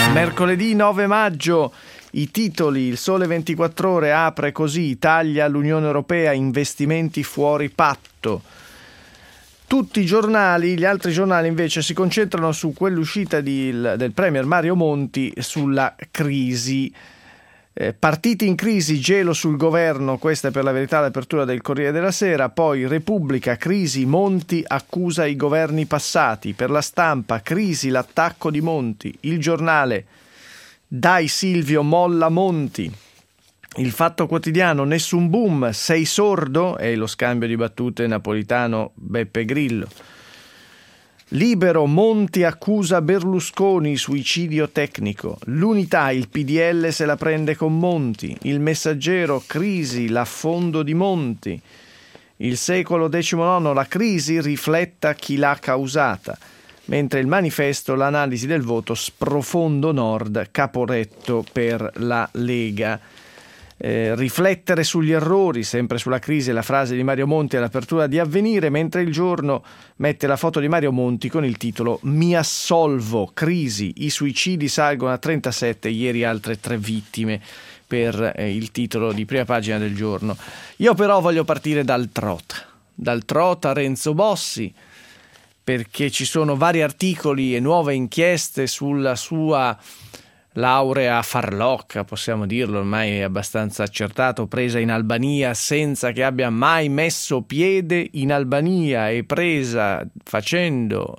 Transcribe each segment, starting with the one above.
Mercoledì 9 maggio, i titoli. Il Sole 24 Ore apre così: Italia all'Unione Europea, investimenti fuori patto. Tutti i giornali, gli altri giornali invece si concentrano su quell'uscita del premier Mario Monti sulla crisi. Partiti in crisi, gelo sul governo, questa è per la verità l'apertura del Corriere della Sera. Poi Repubblica, crisi, Monti accusa i governi passati. Per La Stampa, crisi, l'attacco di Monti. Il Giornale, dai Silvio, molla Monti. Il Fatto Quotidiano, nessun boom, sei sordo? È lo scambio di battute Napolitano-Beppe Grillo. Libero, Monti accusa Berlusconi, suicidio tecnico. L'Unità, il PDL se la prende con Monti. Il Messaggero, crisi, l'affondo di Monti. Il Secolo XIX, la crisi, rifletta chi l'ha causata. Mentre il Manifesto, l'analisi del voto, sprofondo Nord, Caporetto per la Lega. Riflettere sugli errori, sempre sulla crisi, la frase di Mario Monti all'apertura di Avvenire, mentre Il Giorno mette la foto di Mario Monti con il titolo Mi assolvo, crisi, i suicidi salgono a 37, ieri altre 3 vittime per il titolo di prima pagina del Giorno. Io però voglio partire dal Trota Renzo Bossi, perché ci sono vari articoli e nuove inchieste sulla sua laurea farlocca, possiamo dirlo, ormai è abbastanza accertato, presa in Albania senza che abbia mai messo piede in Albania e presa facendo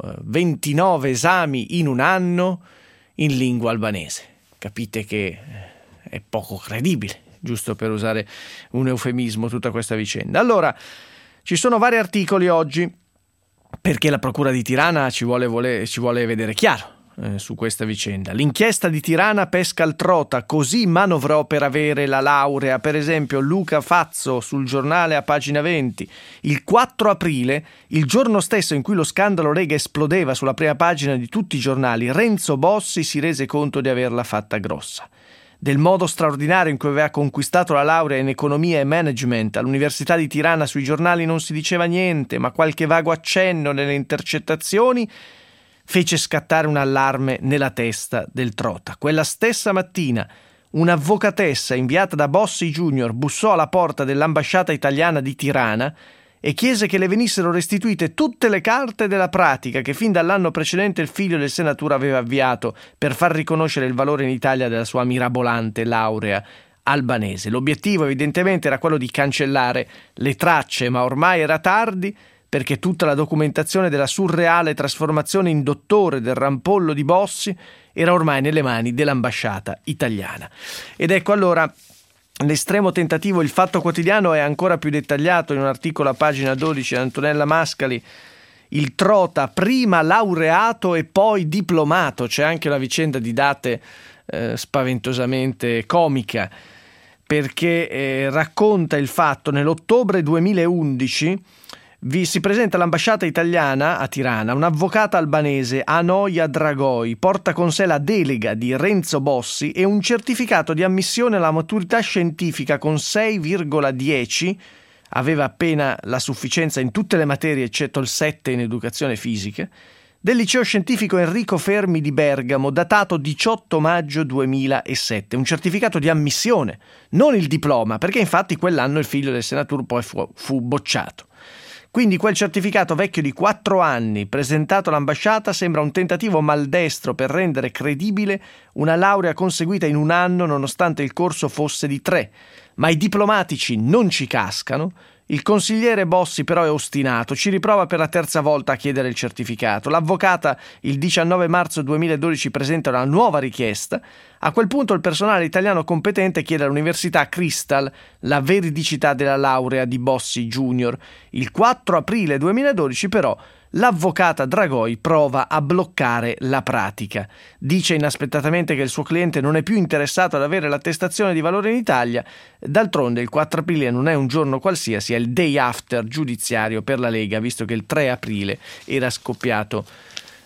29 esami in un anno in lingua albanese. Capite che è poco credibile, giusto per usare un eufemismo, tutta questa vicenda. Allora, ci sono vari articoli oggi perché la Procura di Tirana ci vuole vedere chiaro su questa vicenda. L'inchiesta di Tirana pesca il Trota, così manovrò per avere la laurea. Per esempio Luca Fazzo sul Giornale a pagina 20. Il 4 aprile, il giorno stesso in cui lo scandalo Lega esplodeva sulla prima pagina di tutti i giornali, Renzo Bossi si rese conto di averla fatta grossa. Del modo straordinario in cui aveva conquistato la laurea in economia e management all'Università di Tirana sui giornali non si diceva niente, ma qualche vago accenno nelle intercettazioni fece scattare un allarme nella testa del Trota. Quella stessa mattina un'avvocatessa inviata da Bossi Junior bussò alla porta dell'ambasciata italiana di Tirana e chiese che le venissero restituite tutte le carte della pratica che fin dall'anno precedente il figlio del senatore aveva avviato per far riconoscere il valore in Italia della sua mirabolante laurea albanese. L'obiettivo evidentemente era quello di cancellare le tracce, ma ormai era tardi, perché tutta la documentazione della surreale trasformazione in dottore del rampollo di Bossi era ormai nelle mani dell'ambasciata italiana. Ed ecco allora l'estremo tentativo. Il Fatto Quotidiano è ancora più dettagliato in un articolo a pagina 12 di Antonella Mascali. Il Trota, prima laureato e poi diplomato. C'è anche una vicenda di date spaventosamente comica, perché racconta il fatto: nell'ottobre 2011 si presenta all'ambasciata italiana a Tirana un'avvocata albanese, Anoia Dragoi, porta con sé la delega di Renzo Bossi e un certificato di ammissione alla maturità scientifica con 6,10, aveva appena la sufficienza in tutte le materie eccetto il 7 in educazione fisica, del liceo scientifico Enrico Fermi di Bergamo, datato 18 maggio 2007. Un certificato di ammissione, non il diploma, perché infatti quell'anno il figlio del senatore poi fu bocciato. Quindi quel certificato vecchio di 4 anni presentato all'ambasciata sembra un tentativo maldestro per rendere credibile una laurea conseguita in un anno nonostante il corso fosse di 3. Ma i diplomatici non ci cascano. Il consigliere Bossi però è ostinato, ci riprova per la terza volta a chiedere il certificato. L'avvocata il 19 marzo 2012 presenta una nuova richiesta. A quel punto il personale italiano competente chiede all'Università Crystal la veridicità della laurea di Bossi Junior. Il 4 aprile 2012 però l'avvocata Dragoi prova a bloccare la pratica. Dice inaspettatamente che il suo cliente non è più interessato ad avere l'attestazione di valore in Italia. D'altronde il 4 aprile non è un giorno qualsiasi, è il day after giudiziario per la Lega, visto che il 3 aprile era scoppiato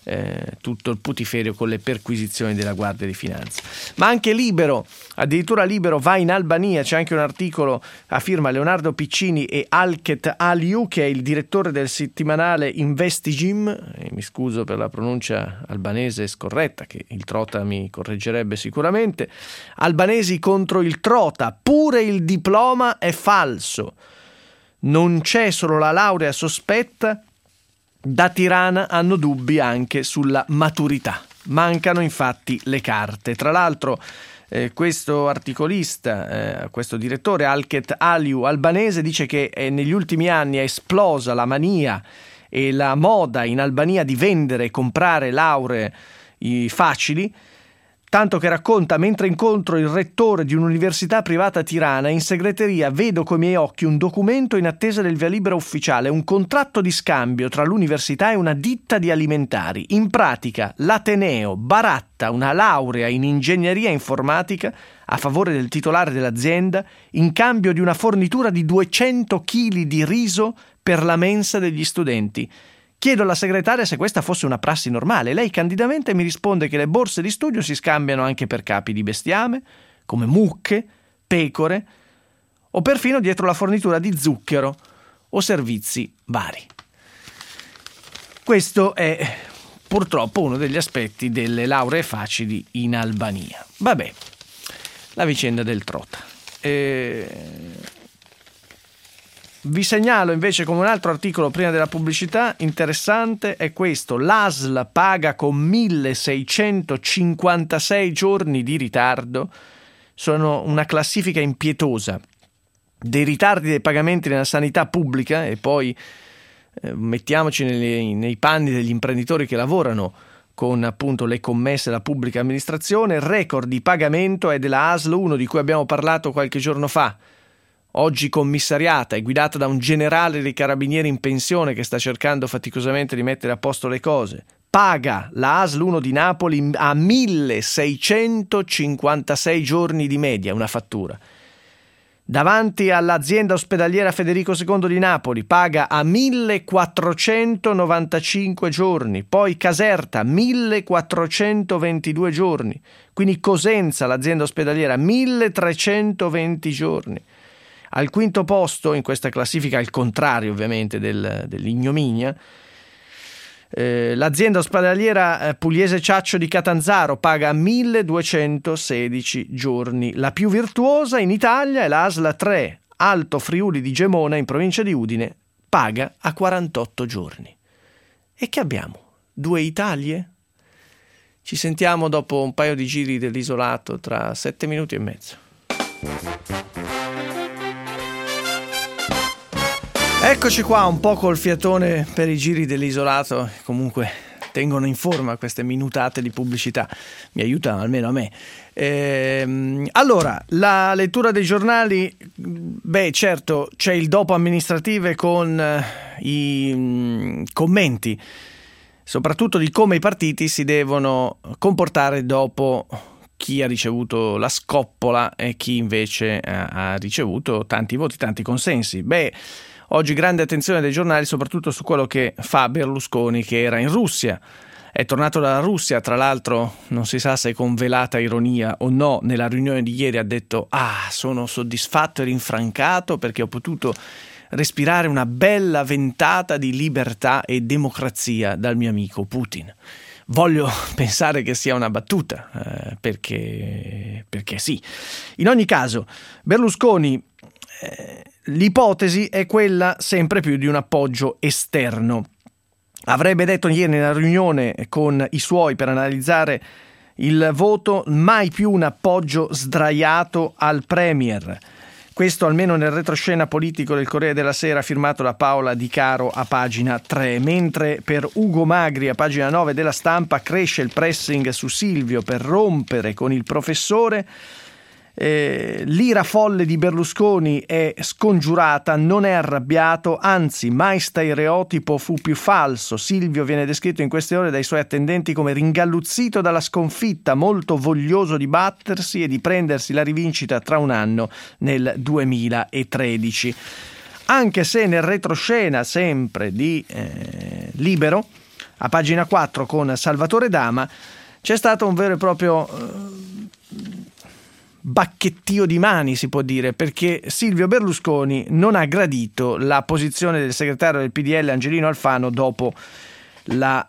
tutto il putiferio con le perquisizioni della Guardia di Finanza. Ma anche Libero, addirittura Libero va in Albania, c'è anche un articolo a firma Leonardo Piccini e Alket Aliu, che è il direttore del settimanale Investigim, e mi scuso per la pronuncia albanese scorretta, che il Trota mi correggerebbe sicuramente. Albanesi contro il Trota, pure il diploma è falso, non c'è solo la laurea sospetta. Da Tirana hanno dubbi anche sulla maturità. Mancano infatti le carte. Tra l'altro questo articolista, questo direttore Alket Aliu albanese, dice che negli ultimi anni è esplosa la mania e la moda in Albania di vendere e comprare lauree facili, tanto che racconta: mentre incontro il rettore di un'università privata a Tirana, in segreteria vedo coi miei occhi un documento in attesa del via libera ufficiale, un contratto di scambio tra l'università e una ditta di alimentari. In pratica l'Ateneo baratta una laurea in ingegneria informatica a favore del titolare dell'azienda in cambio di una fornitura di 200 kg di riso per la mensa degli studenti. Chiedo alla segretaria se questa fosse una prassi normale. Lei candidamente mi risponde che le borse di studio si scambiano anche per capi di bestiame, come mucche, pecore, o perfino dietro la fornitura di zucchero o servizi vari. Questo è purtroppo uno degli aspetti delle lauree facili in Albania. Vabbè, la vicenda del Trota. Vi segnalo invece come un altro articolo prima della pubblicità interessante è questo: l'ASL paga con 1656 giorni di ritardo. Sono una classifica impietosa dei ritardi dei pagamenti nella sanità pubblica, e poi mettiamoci nei panni degli imprenditori che lavorano con appunto le commesse alla pubblica amministrazione. Il record di pagamento è della ASL 1 di cui abbiamo parlato qualche giorno fa, oggi commissariata e guidata da un generale dei carabinieri in pensione che sta cercando faticosamente di mettere a posto le cose. Paga la ASL 1 di Napoli a 1656 giorni di media una fattura. Davanti all'azienda ospedaliera Federico II di Napoli paga a 1495 giorni, poi Caserta 1422 giorni, quindi Cosenza, l'azienda ospedaliera, 1320 giorni. Al quinto posto in questa classifica, al contrario ovviamente dell'ignominia, l'azienda ospedaliera Pugliese Ciaccio di Catanzaro paga 1216 giorni. La più virtuosa in Italia è la ASL 3 Alto Friuli di Gemona in provincia di Udine, paga a 48 giorni. E che abbiamo? 2 Italie? Ci sentiamo dopo un paio di giri dell'isolato tra 7 minuti e mezzo. Eccoci qua, un po' col fiatone per i giri dell'isolato, comunque tengono in forma queste minutate di pubblicità, mi aiutano almeno a me. Allora, la lettura dei giornali, certo c'è il dopo amministrative con i commenti, soprattutto di come i partiti si devono comportare dopo chi ha ricevuto la scoppola e chi invece ha ricevuto tanti voti, tanti consensi. Oggi grande attenzione dei giornali soprattutto su quello che fa Berlusconi, che era in Russia. È tornato dalla Russia, tra l'altro non si sa se con velata ironia o no, nella riunione di ieri ha detto: sono soddisfatto e rinfrancato perché ho potuto respirare una bella ventata di libertà e democrazia dal mio amico Putin. Voglio pensare che sia una battuta, perché sì. In ogni caso, Berlusconi, l'ipotesi è quella sempre più di un appoggio esterno. Avrebbe detto ieri nella riunione con i suoi per analizzare il voto: mai più un appoggio sdraiato al Premier. Questo almeno nel retroscena politico del Corriere della Sera firmato da Paola Di Caro a pagina 3, mentre per Ugo Magri a pagina 9 della Stampa cresce il pressing su Silvio per rompere con il professore. L'ira folle di Berlusconi è scongiurata, non è arrabbiato, anzi mai stereotipo fu più falso. Silvio viene descritto in queste ore dai suoi attendenti come ringalluzzito dalla sconfitta, molto voglioso di battersi e di prendersi la rivincita tra un anno, nel 2013. Anche se nel retroscena sempre di Libero A pagina 4 con Salvatore Dama c'è stato un vero e proprio bacchettio di mani, si può dire, perché Silvio Berlusconi non ha gradito la posizione del segretario del PDL Angelino Alfano dopo la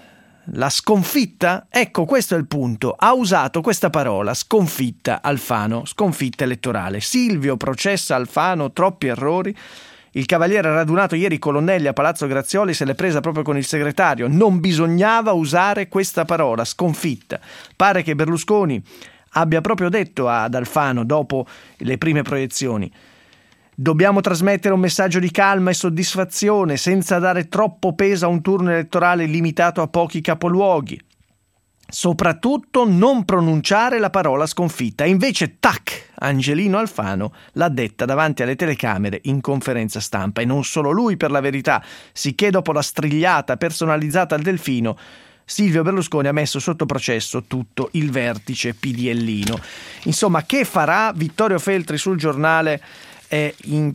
sconfitta. Ecco, questo è il punto. Ha usato questa parola, sconfitta Alfano, sconfitta elettorale. Silvio processa Alfano, troppi errori. Il cavaliere radunato ieri Colonnelli a Palazzo Grazioli se l'è presa proprio con il segretario. Non bisognava usare questa parola, sconfitta. Pare che Berlusconi abbia proprio detto ad Alfano dopo le prime proiezioni: dobbiamo trasmettere un messaggio di calma e soddisfazione senza dare troppo peso a un turno elettorale limitato a pochi capoluoghi. Soprattutto non pronunciare la parola sconfitta. Invece, tac, Angelino Alfano l'ha detta davanti alle telecamere in conferenza stampa. E non solo lui, per la verità, sicché dopo la strigliata personalizzata al Delfino, Silvio Berlusconi ha messo sotto processo tutto il vertice PDLino. Insomma, che farà Vittorio Feltri sul Giornale è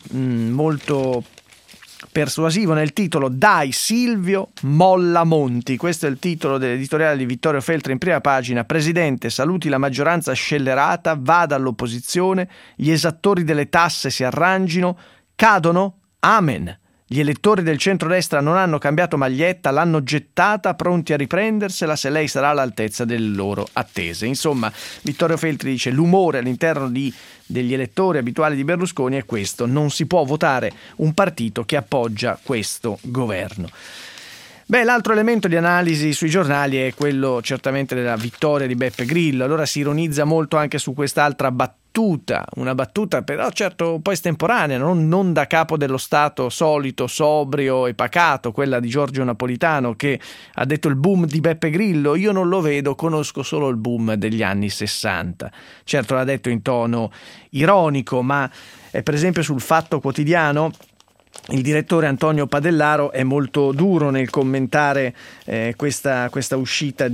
molto persuasivo nel titolo: Dai Silvio, molla Monti. Questo è il titolo dell'editoriale di Vittorio Feltri in prima pagina. Presidente, saluti la maggioranza scellerata, vada all'opposizione, gli esattori delle tasse si arrangino, cadono, amen. Gli elettori del centrodestra non hanno cambiato maglietta, l'hanno gettata, pronti a riprendersela se lei sarà all'altezza delle loro attese. Insomma, Vittorio Feltri dice: l'umore all'interno degli elettori abituali di Berlusconi è questo: non si può votare un partito che appoggia questo governo. Beh, l'altro elemento di analisi sui giornali è quello certamente della vittoria di Beppe Grillo. Allora si ironizza molto anche su quest'altra una battuta però certo un po' estemporanea, non da capo dello Stato solito, sobrio e pacato, quella di Giorgio Napolitano, che ha detto: il boom di Beppe Grillo io non lo vedo, conosco solo il boom degli anni 60. Certo l'ha detto in tono ironico, ma per esempio sul Fatto Quotidiano il direttore Antonio Padellaro è molto duro nel commentare questa uscita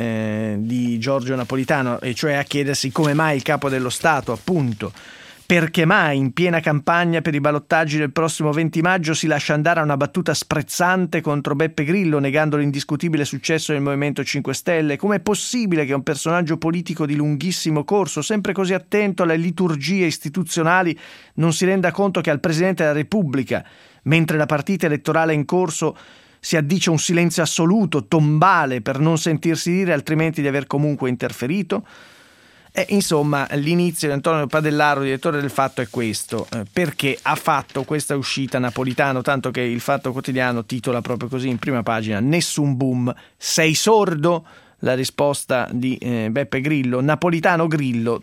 di Giorgio Napolitano, e cioè a chiedersi come mai il capo dello Stato, appunto, perché mai in piena campagna per i ballottaggi del prossimo 20 maggio si lascia andare a una battuta sprezzante contro Beppe Grillo, negando l'indiscutibile successo del Movimento 5 Stelle. Com'è possibile che un personaggio politico di lunghissimo corso, sempre così attento alle liturgie istituzionali, non si renda conto che al Presidente della Repubblica, mentre la partita elettorale è in corso, si addice un silenzio assoluto, tombale, per non sentirsi dire altrimenti di aver comunque interferito? Insomma, l'inizio di Antonio Padellaro, direttore del Fatto, è questo, perché ha fatto questa uscita Napolitano, tanto che il Fatto Quotidiano titola proprio così in prima pagina: nessun boom, sei sordo? La risposta di Beppe Grillo: Napolitano Grillo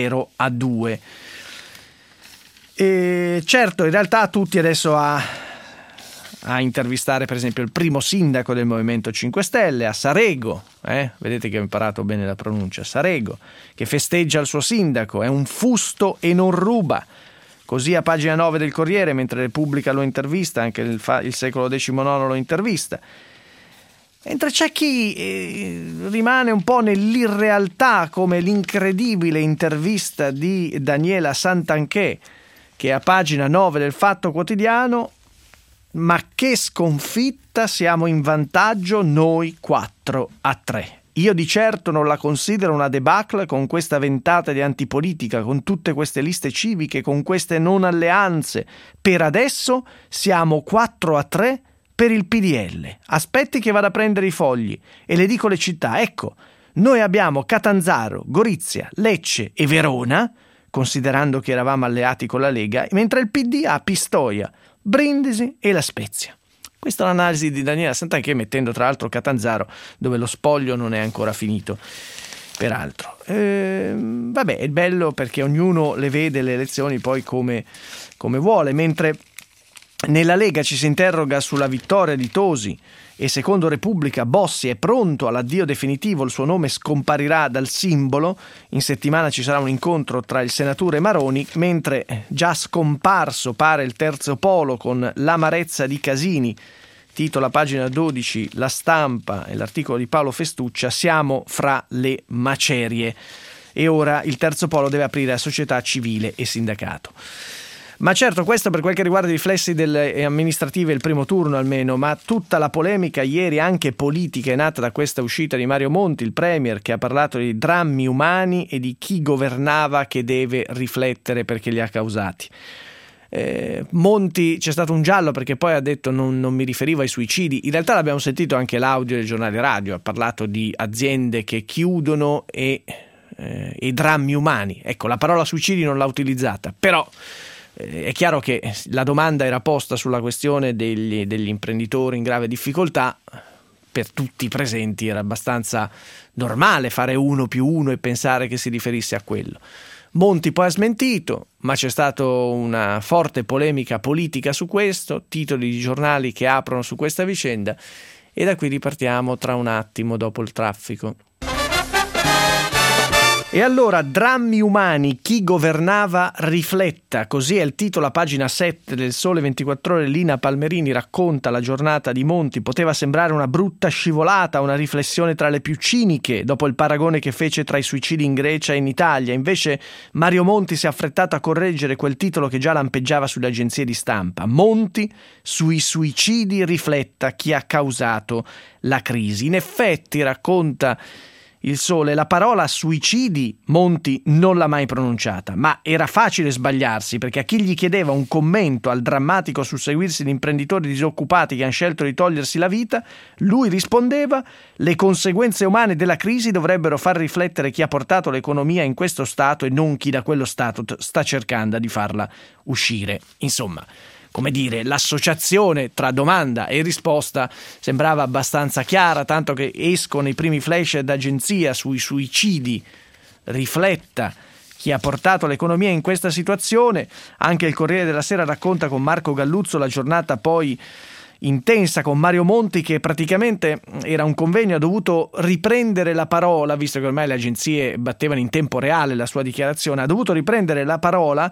0-2. E certo, in realtà tutti adesso a intervistare per esempio il primo sindaco del Movimento 5 Stelle a Sarego, vedete che ho imparato bene la pronuncia, Sarego, che festeggia il suo sindaco, è un fusto e non ruba. Così a pagina 9 del Corriere, mentre Repubblica lo intervista, anche il Secolo XIX lo intervista. Mentre c'è chi rimane un po' nell'irrealtà, come l'incredibile intervista di Daniela Santanchè, che a pagina 9 del Fatto Quotidiano: ma che sconfitta, siamo in vantaggio noi 4-3. Io di certo non la considero una debacle con questa ventata di antipolitica, con tutte queste liste civiche, con queste non alleanze. Per adesso siamo 4-3 per il PDL. Aspetti che vada a prendere i fogli e le dico le città. Ecco, noi abbiamo Catanzaro, Gorizia, Lecce e Verona, considerando che eravamo alleati con la Lega, mentre il PD ha Pistoia, Brindisi e La Spezia. Questa è l'analisi di Daniela Santanchè, mettendo tra l'altro Catanzaro, dove lo spoglio non è ancora finito, peraltro. Vabbè, è bello perché ognuno le vede le elezioni poi come vuole, mentre nella Lega ci si interroga sulla vittoria di Tosi e secondo Repubblica Bossi è pronto all'addio definitivo, il suo nome scomparirà dal simbolo. In settimana ci sarà un incontro tra il senatore Maroni, mentre già scomparso pare il terzo polo con l'amarezza di Casini. Titola pagina 12 La Stampa e l'articolo di Paolo Festuccia: siamo fra le macerie. E ora il terzo polo deve aprire a società civile e sindacato. Ma certo, questo per quel che riguarda i riflessi amministrativi, il primo turno almeno, ma tutta la polemica ieri anche politica è nata da questa uscita di Mario Monti, il premier, che ha parlato di drammi umani e di chi governava che deve riflettere perché li ha causati. Monti, c'è stato un giallo perché poi ha detto non mi riferivo ai suicidi. In realtà l'abbiamo sentito anche l'audio del giornale radio, ha parlato di aziende che chiudono e drammi umani. Ecco, la parola suicidi non l'ha utilizzata, però è chiaro che la domanda era posta sulla questione degli imprenditori in grave difficoltà. Per tutti i presenti era abbastanza normale fare 1 più 1 e pensare che si riferisse a quello. Monti poi ha smentito, ma c'è stata una forte polemica politica su questo, titoli di giornali che aprono su questa vicenda, e da qui ripartiamo tra un attimo dopo il traffico. E allora, drammi umani, chi governava rifletta, così è il titolo a pagina 7 del Sole 24 Ore. Lina Palmerini racconta la giornata di Monti, poteva sembrare una brutta scivolata, una riflessione tra le più ciniche dopo il paragone che fece tra i suicidi in Grecia e in Italia. Invece Mario Monti si è affrettato a correggere quel titolo che già lampeggiava sulle agenzie di stampa. Monti, sui suicidi rifletta chi ha causato la crisi. In effetti, racconta il Sole, la parola suicidi Monti non l'ha mai pronunciata, ma era facile sbagliarsi, perché a chi gli chiedeva un commento al drammatico susseguirsi di imprenditori disoccupati che hanno scelto di togliersi la vita, lui rispondeva: le conseguenze umane della crisi dovrebbero far riflettere chi ha portato l'economia in questo stato e non chi da quello stato sta cercando di farla uscire. Insomma, come dire, l'associazione tra domanda e risposta sembrava abbastanza chiara, tanto che escono i primi flash d'agenzia sui suicidi. Rifletta chi ha portato l'economia in questa situazione. Anche il Corriere della Sera racconta con Marco Galluzzo la giornata poi intensa con Mario Monti, che praticamente era un convegno, ha dovuto riprendere la parola, visto che ormai le agenzie battevano in tempo reale la sua dichiarazione, ha dovuto riprendere la parola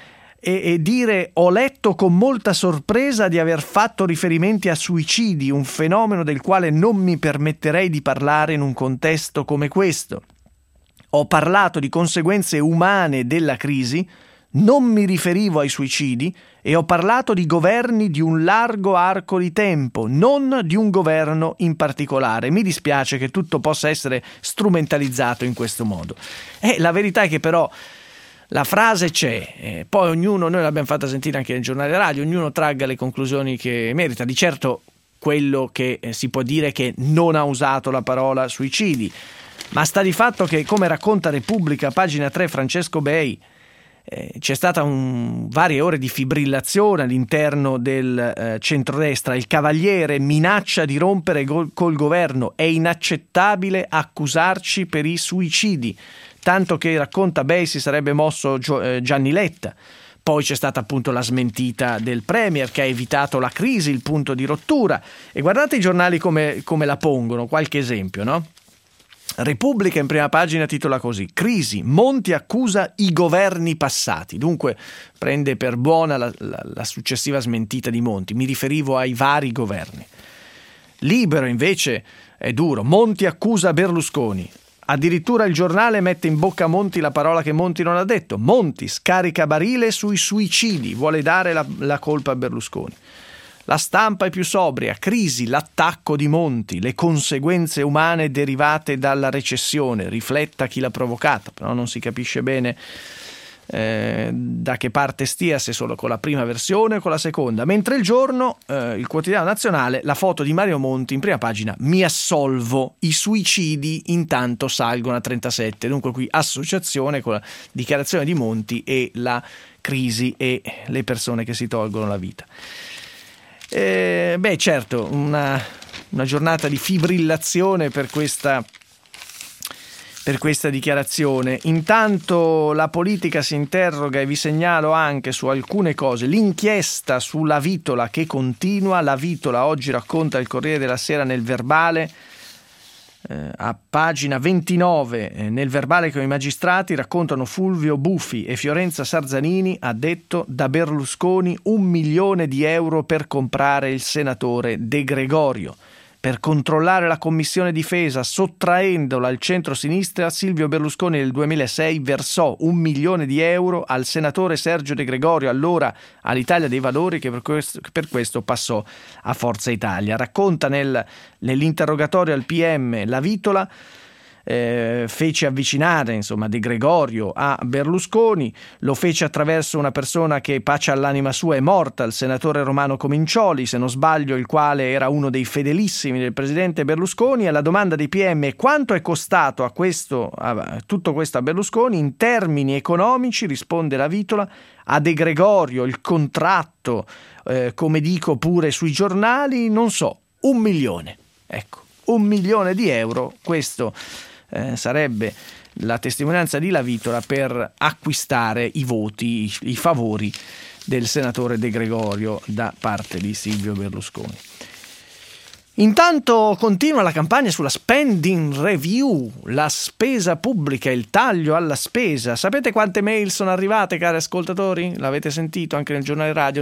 e dire: ho letto con molta sorpresa di aver fatto riferimenti a suicidi, un fenomeno del quale non mi permetterei di parlare in un contesto come questo. Ho parlato di conseguenze umane della crisi, non mi riferivo ai suicidi, e ho parlato di governi di un largo arco di tempo, non di un governo in particolare. Mi dispiace che tutto possa essere strumentalizzato in questo modo. La verità è che però la frase c'è, poi ognuno, noi l'abbiamo fatta sentire anche nel giornale radio, ognuno tragga le conclusioni che merita. Di certo quello che si può dire è che non ha usato la parola suicidi, ma sta di fatto che, come racconta Repubblica, pagina 3, Francesco Bei, c'è stata varie ore di fibrillazione all'interno del centrodestra. Il Cavaliere minaccia di rompere col governo, è inaccettabile accusarci per i suicidi. Tanto che, racconta Bei, si sarebbe mosso Gianni Letta. Poi c'è stata appunto la smentita del premier, che ha evitato la crisi, il punto di rottura. E guardate i giornali come la pongono, qualche esempio, no? Repubblica in prima pagina titola così: crisi, Monti accusa i governi passati. Dunque prende per buona la successiva smentita di Monti, mi riferivo ai vari governi. Libero invece è duro, Monti accusa Berlusconi. Addirittura il giornale mette in bocca a Monti la parola che Monti non ha detto. Monti scarica barile sui suicidi, vuole dare la colpa a Berlusconi. La Stampa è più sobria: crisi, l'attacco di Monti, le conseguenze umane derivate dalla recessione, rifletta chi l'ha provocata, però non si capisce bene da che parte stia, se solo con la prima versione o con la seconda. Mentre il Giorno, il quotidiano nazionale, la foto di Mario Monti in prima pagina: mi assolvo, i suicidi intanto salgono a 37. Dunque qui associazione con la dichiarazione di Monti e la crisi e le persone che si tolgono la vita. Certo, una giornata di fibrillazione per questa dichiarazione. Intanto la politica si interroga, e vi segnalo anche su alcune cose. L'inchiesta sulla Vitola che continua. La Vitola oggi racconta il Corriere della Sera nel verbale, a pagina 29, nel verbale con i magistrati raccontano: Fulvio Buffi e Fiorenza Sarzanini, ha detto da Berlusconi 1 milione di euro per comprare il senatore De Gregorio. per controllare la Commissione Difesa, sottraendola al centro-sinistra, Silvio Berlusconi nel 2006 versò 1 milione di euro al senatore Sergio De Gregorio, allora all'Italia dei Valori, che per questo passò a Forza Italia. Racconta nell'interrogatorio al PM La Vitola, fece avvicinare De Gregorio a Berlusconi, lo fece attraverso una persona che, pace all'anima sua, è morta, il senatore Romano Comincioli, se non sbaglio, il quale era uno dei fedelissimi del presidente Berlusconi. Alla domanda dei PM quanto è costato tutto questo a Berlusconi in termini economici, risponde La Vitola, a De Gregorio il contratto, come dico pure sui giornali, non so, 1 milione, ecco, 1 milione di euro, questo sarebbe la testimonianza di La Vitola per acquistare i voti, i favori del senatore De Gregorio da parte di Silvio Berlusconi. Intanto continua la campagna sulla spending review, la spesa pubblica, il taglio alla spesa. Sapete quante mail sono arrivate, cari ascoltatori? L'avete sentito anche nel giornale radio?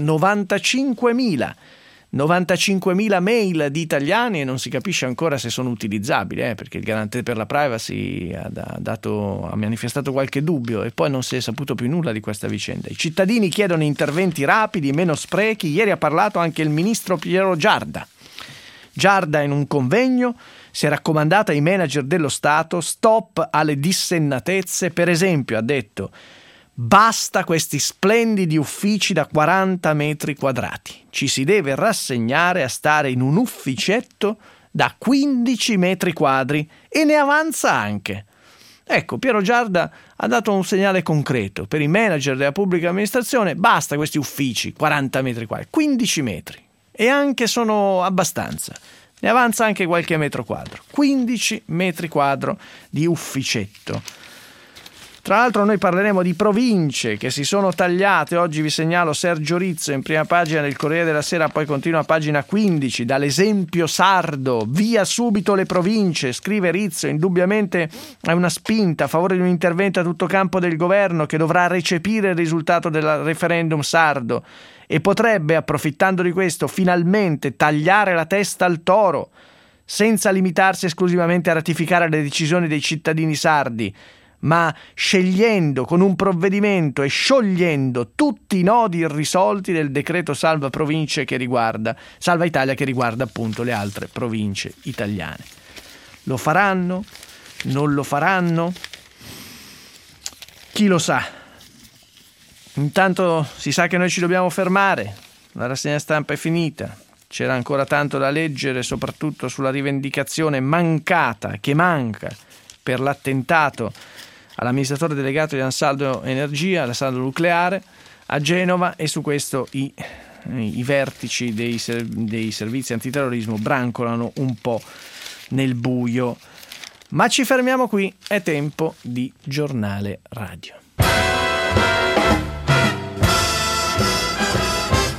95.000 mail di italiani, e non si capisce ancora se sono utilizzabili, perché il garante per la privacy ha manifestato qualche dubbio e poi non si è saputo più nulla di questa vicenda. I cittadini chiedono interventi rapidi, meno sprechi. Ieri ha parlato anche il ministro Piero Giarda. Giarda in un convegno si è raccomandata ai manager dello Stato: stop alle dissennatezze. Per esempio, ha detto: basta questi splendidi uffici da 40 metri quadrati. Ci si deve rassegnare a stare in un ufficetto da 15 metri quadri e ne avanza anche. Ecco, Piero Giarda ha dato un segnale concreto. Per i manager della pubblica amministrazione basta questi uffici, 40 metri quadri, 15 metri. E anche sono abbastanza. Ne avanza anche qualche metro quadro. 15 metri quadro di ufficetto. Tra l'altro noi parleremo di province che si sono tagliate. Oggi vi segnalo Sergio Rizzo in prima pagina del Corriere della Sera, poi continua a pagina 15, dall'esempio sardo, via subito le province, scrive Rizzo. Indubbiamente è una spinta a favore di un intervento a tutto campo del governo che dovrà recepire il risultato del referendum sardo e potrebbe, approfittando di questo, finalmente tagliare la testa al toro, senza limitarsi esclusivamente a ratificare le decisioni dei cittadini sardi, ma scegliendo con un provvedimento e sciogliendo tutti i nodi irrisolti del decreto salva Italia che riguarda appunto le altre province italiane. Lo faranno? Non lo faranno? Chi lo sa? Intanto si sa che noi ci dobbiamo fermare, la rassegna stampa è finita, c'era ancora tanto da leggere, soprattutto sulla rivendicazione che manca per l'attentato all'amministratore delegato di Ansaldo Energia, l'Ansaldo Nucleare, a Genova, e su questo i vertici dei servizi antiterrorismo brancolano un po' nel buio. Ma ci fermiamo qui, è tempo di giornale radio.